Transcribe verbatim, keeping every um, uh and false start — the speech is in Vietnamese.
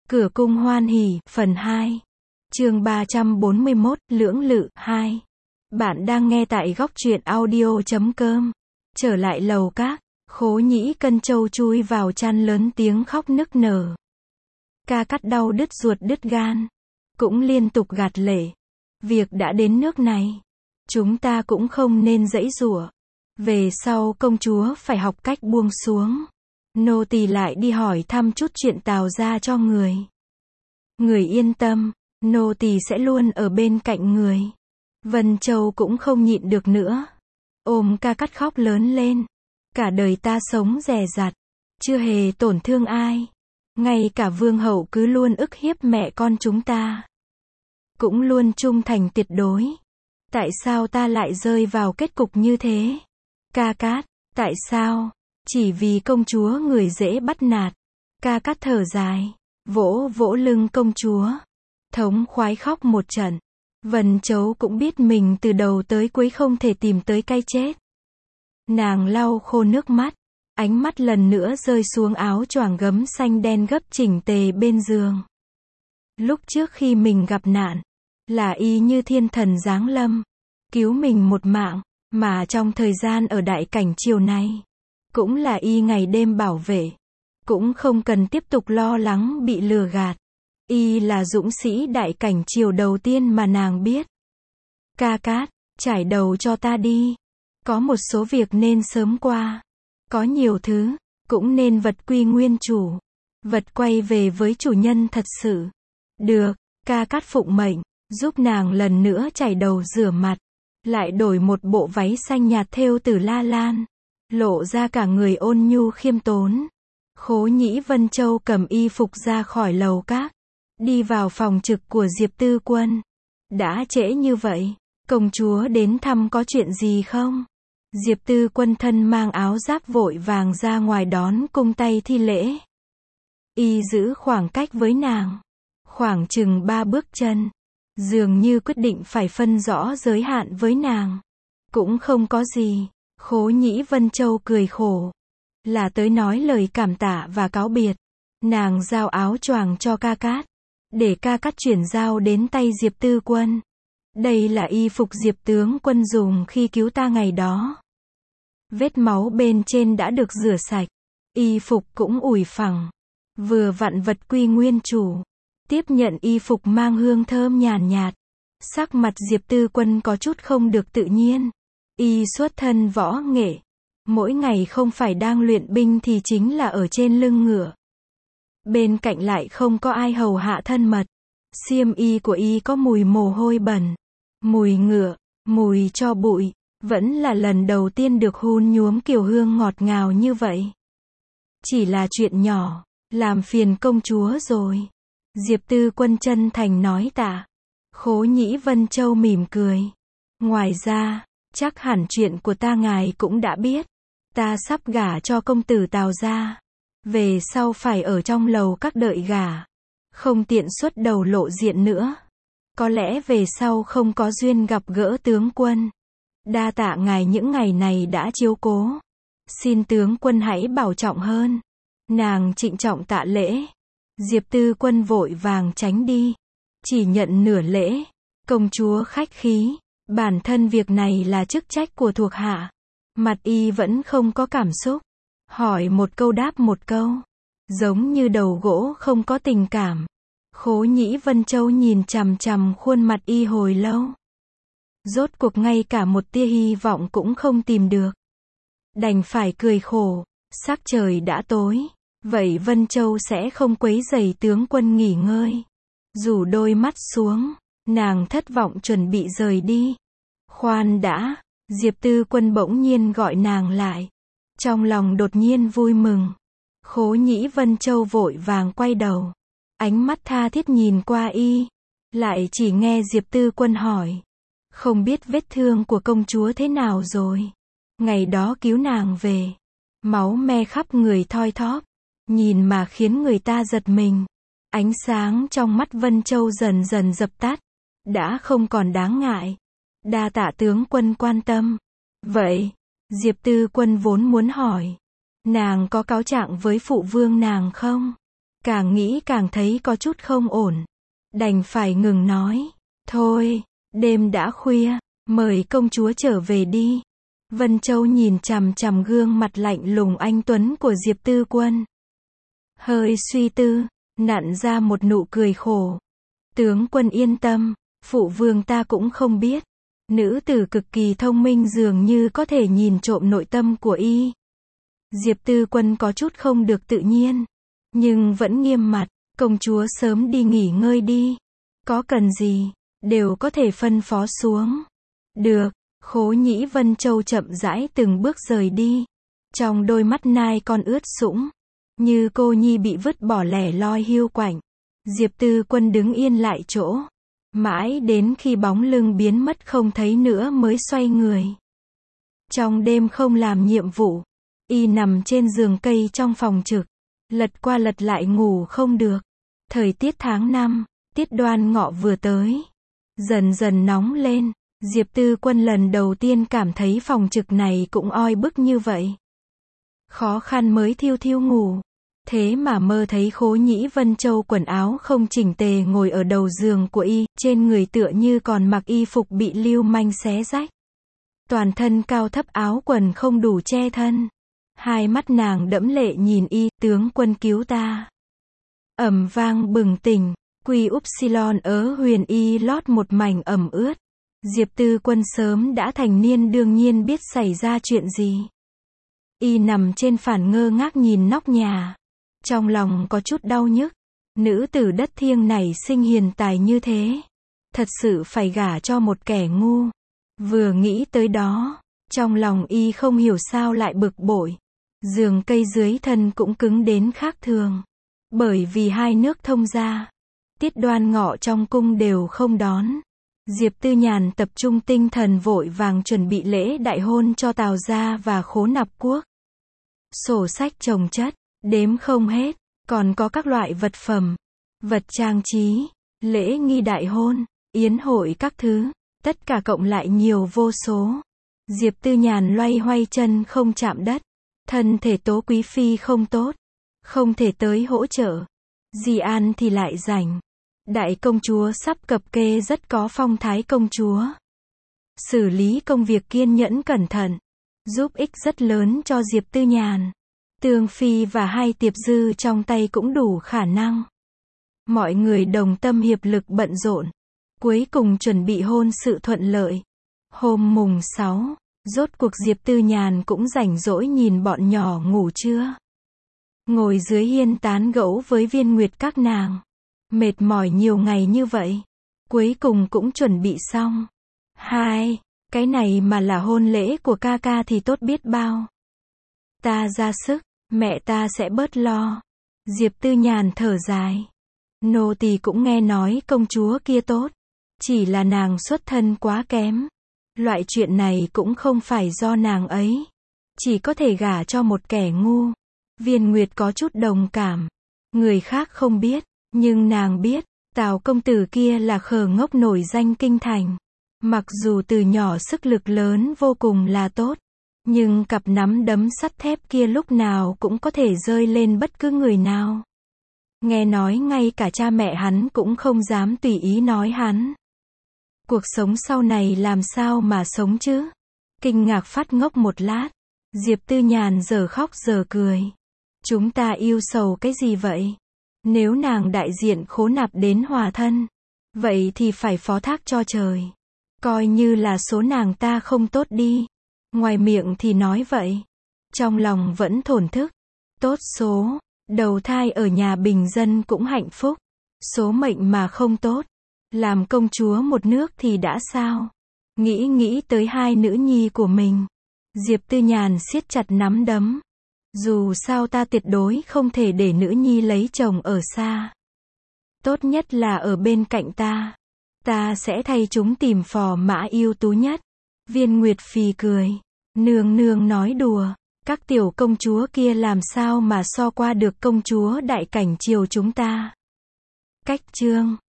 Cửa cung hoan hỉ, phần hai. Chương ba trăm bốn mươi mốt, lưỡng lự, hai. Bạn đang nghe tại góc truyện audio chấm com. Trở lại lầu các, Khố Nhĩ Cân Châu chui vào chăn lớn tiếng khóc nức nở. Ca Cát đau đứt ruột đứt gan, cũng liên tục gạt lệ. Việc đã đến nước này, chúng ta cũng không nên giãy giụa. Về sau công chúa phải học cách buông xuống. Nô tỳ lại đi hỏi thăm chút chuyện Tào gia cho người. Người yên tâm, nô tỳ sẽ luôn ở bên cạnh người. Vân Châu cũng không nhịn được nữa, ôm Ca Cát khóc lớn lên. Cả đời ta sống dè dặt, chưa hề tổn thương ai. Ngay cả vương hậu cứ luôn ức hiếp mẹ con chúng ta, cũng luôn trung thành tuyệt đối. Tại sao ta lại rơi vào kết cục như thế? Ca Cát, tại sao? Chỉ vì công chúa người dễ bắt nạt. Ca Cát thở dài, vỗ vỗ lưng công chúa, thống khoái khóc một trận. Vân Châu cũng biết mình từ đầu tới cuối không thể tìm tới cái chết. Nàng lau khô nước mắt, ánh mắt lần nữa rơi xuống áo choàng gấm xanh đen gấp chỉnh tề bên giường. Lúc trước khi mình gặp nạn, là y như thiên thần giáng lâm, cứu mình một mạng, mà trong thời gian ở đại cảnh triều này, cũng là y ngày đêm bảo vệ, cũng không cần tiếp tục lo lắng bị lừa gạt. Y là dũng sĩ đại cảnh triều đầu tiên mà nàng biết. Ca Cát, trải đầu cho ta đi. Có một số việc nên sớm qua. Có nhiều thứ, cũng nên vật quy nguyên chủ. Vật quay về với chủ nhân thật sự. Được, Ca Cát phụng mệnh, giúp nàng lần nữa chải đầu rửa mặt. Lại đổi một bộ váy xanh nhạt thêu từ la lan, lộ ra cả người ôn nhu khiêm tốn. Khố Nhĩ Vân Châu cầm y phục ra khỏi lầu các, đi vào phòng trực của Diệp Tư Quân. Đã trễ như vậy, công chúa đến thăm có chuyện gì không? Diệp Tư Quân thân mang áo giáp vội vàng ra ngoài đón cung tay thi lễ. Y giữ khoảng cách với nàng, khoảng chừng ba bước chân, dường như quyết định phải phân rõ giới hạn với nàng. Cũng không có gì. Khố Nhĩ Vân Châu cười khổ, là tới nói lời cảm tạ và cáo biệt. Nàng giao áo choàng cho Ca Cát, để Ca Cát chuyển giao đến tay Diệp Tư Quân. Đây là y phục Diệp tướng quân dùng khi cứu ta ngày đó. Vết máu bên trên đã được rửa sạch, y phục cũng ủi phẳng, vừa vặn vật quy nguyên chủ. Tiếp nhận y phục mang hương thơm nhàn nhạt, sắc mặt Diệp Tư Quân có chút không được tự nhiên. Y xuất thân võ nghệ, mỗi ngày không phải đang luyện binh thì chính là ở trên lưng ngựa. Bên cạnh lại không có ai hầu hạ thân mật. Xiêm y của y có mùi mồ hôi bẩn, mùi ngựa, mùi tro bụi. Vẫn là lần đầu tiên được hun nhuốm kiểu hương ngọt ngào như vậy. Chỉ là chuyện nhỏ, làm phiền công chúa rồi. Diệp Tư Quân chân thành nói tạ. Khố Nhĩ Vân Châu mỉm cười. Ngoài ra, chắc hẳn chuyện của ta ngài cũng đã biết. Ta sắp gả cho công tử Tào gia. Về sau phải ở trong lầu các đợi gả, không tiện xuất đầu lộ diện nữa. Có lẽ về sau không có duyên gặp gỡ tướng quân. Đa tạ ngài những ngày này đã chiếu cố. Xin tướng quân hãy bảo trọng hơn. Nàng trịnh trọng tạ lễ. Diệp Tư Quân vội vàng tránh đi, chỉ nhận nửa lễ. Công chúa khách khí, bản thân việc này là chức trách của thuộc hạ. Mặt y vẫn không có cảm xúc, hỏi một câu đáp một câu, giống như đầu gỗ không có tình cảm. Khố Nhĩ Vân Châu nhìn chằm chằm khuôn mặt y hồi lâu, rốt cuộc ngay cả một tia hy vọng cũng không tìm được, đành phải cười khổ. Sắc trời đã tối, vậy Vân Châu sẽ không quấy rầy tướng quân nghỉ ngơi. Rủ đôi mắt xuống, nàng thất vọng chuẩn bị rời đi. Khoan đã, Diệp Tư Quân bỗng nhiên gọi nàng lại. Trong lòng đột nhiên vui mừng. Khố Nhĩ Vân Châu vội vàng quay đầu, ánh mắt tha thiết nhìn qua y. Lại chỉ nghe Diệp Tư Quân hỏi, không biết vết thương của công chúa thế nào rồi? Ngày đó cứu nàng về, máu me khắp người thoi thóp, nhìn mà khiến người ta giật mình. Ánh sáng trong mắt Vân Châu dần dần dập tắt, đã không còn đáng ngại. Đa tạ tướng quân quan tâm. Vậy, Diệp Tư Quân vốn muốn hỏi, nàng có cáo trạng với phụ vương nàng không? Càng nghĩ càng thấy có chút không ổn. Đành phải ngừng nói. Thôi, đêm đã khuya, mời công chúa trở về đi. Vân Châu nhìn chằm chằm gương mặt lạnh lùng anh tuấn của Diệp Tư Quân. Hơi suy tư, nặn ra một nụ cười khổ. Tướng quân yên tâm, phụ vương ta cũng không biết. Nữ tử cực kỳ thông minh dường như có thể nhìn trộm nội tâm của y. Diệp Tư Quân có chút không được tự nhiên, nhưng vẫn nghiêm mặt, công chúa sớm đi nghỉ ngơi đi. Có cần gì, đều có thể phân phó xuống. Được, Khố Nhĩ Vân Châu chậm rãi từng bước rời đi. Trong đôi mắt nai con ướt sũng, như cô nhi bị vứt bỏ lẻ loi hiu quạnh. Diệp Tư Quân đứng yên lại chỗ. Mãi đến khi bóng lưng biến mất không thấy nữa mới xoay người. Trong đêm không làm nhiệm vụ, y nằm trên giường cây trong phòng trực, lật qua lật lại ngủ không được. Thời tiết tháng năm, tiết Đoan Ngọ vừa tới, dần dần nóng lên. Diệp Tư Quân lần đầu tiên cảm thấy phòng trực này cũng oi bức như vậy. Khó khăn mới thiêu thiêu ngủ. Thế mà mơ thấy Khố Nhĩ Vân Châu quần áo không chỉnh tề ngồi ở đầu giường của y, trên người tựa như còn mặc y phục bị lưu manh xé rách. Toàn thân cao thấp áo quần không đủ che thân. Hai mắt nàng đẫm lệ nhìn y, tướng quân cứu ta. Ầm vang bừng tỉnh, Quy Upsilon ớ huyền y lót một mảnh ẩm ướt. Diệp Tư Quân sớm đã thành niên đương nhiên biết xảy ra chuyện gì. Y nằm trên phản ngơ ngác nhìn nóc nhà. Trong lòng có chút đau nhức. Nữ tử đất thiêng này sinh hiền tài như thế. Thật sự phải gả cho một kẻ ngu. Vừa nghĩ tới đó, trong lòng y không hiểu sao lại bực bội. Giường cây dưới thân cũng cứng đến khác thường. Bởi vì hai nước thông gia, tiết Đoan Ngọ trong cung đều không đón. Diệp Tư Nhàn tập trung tinh thần vội vàng chuẩn bị lễ đại hôn cho Tào gia và Khố Nạp Quốc. Sổ sách chồng chất, đếm không hết, còn có các loại vật phẩm, vật trang trí, lễ nghi đại hôn, yến hội các thứ, tất cả cộng lại nhiều vô số. Diệp Tư Nhàn loay hoay chân không chạm đất, thân thể Tố Quý Phi không tốt, không thể tới hỗ trợ. Di An thì lại rảnh. Đại công chúa sắp cập kê rất có phong thái công chúa. Xử lý công việc kiên nhẫn cẩn thận, giúp ích rất lớn cho Diệp Tư Nhàn. Tương Phi và hai Tiệp Dư trong tay cũng đủ khả năng. Mọi người đồng tâm hiệp lực bận rộn. Cuối cùng chuẩn bị hôn sự thuận lợi. Hôm mùng sáu, rốt cuộc Diệp Tư Nhàn cũng rảnh rỗi nhìn bọn nhỏ ngủ trưa. Ngồi dưới hiên tán gẫu với Viên Nguyệt các nàng. Mệt mỏi nhiều ngày như vậy. Cuối cùng cũng chuẩn bị xong. Hai, cái này mà là hôn lễ của ca ca thì tốt biết bao. Ta ra sức, mẹ ta sẽ bớt lo. Diệp Tư Nhàn thở dài. Nô tỳ cũng nghe nói công chúa kia tốt. Chỉ là nàng xuất thân quá kém. Loại chuyện này cũng không phải do nàng ấy. Chỉ có thể gả cho một kẻ ngu. Viên Nguyệt có chút đồng cảm. Người khác không biết, nhưng nàng biết, Tào công tử kia là khờ ngốc nổi danh kinh thành. Mặc dù từ nhỏ sức lực lớn vô cùng là tốt, nhưng cặp nắm đấm sắt thép kia lúc nào cũng có thể rơi lên bất cứ người nào. Nghe nói ngay cả cha mẹ hắn cũng không dám tùy ý nói hắn. Cuộc sống sau này làm sao mà sống chứ? Kinh ngạc phát ngốc một lát. Diệp Tư Nhàn giờ khóc giờ cười. Chúng ta yêu sầu cái gì vậy? Nếu nàng đại diện Khố Nạp đến hòa thân, vậy thì phải phó thác cho trời. Coi như là số nàng ta không tốt đi. Ngoài miệng thì nói vậy, trong lòng vẫn thổn thức. Tốt số, đầu thai ở nhà bình dân cũng hạnh phúc. Số mệnh mà không tốt, làm công chúa một nước thì đã sao? Nghĩ nghĩ tới hai nữ nhi của mình, Diệp Tư Nhàn siết chặt nắm đấm. Dù sao ta tuyệt đối không thể để nữ nhi lấy chồng ở xa. Tốt nhất là ở bên cạnh ta. Ta sẽ thay chúng tìm phò mã ưu tú nhất. Viên Nguyệt phì cười. Nương nương nói đùa. Các tiểu công chúa kia làm sao mà so qua được công chúa đại cảnh triều chúng ta. Cách chương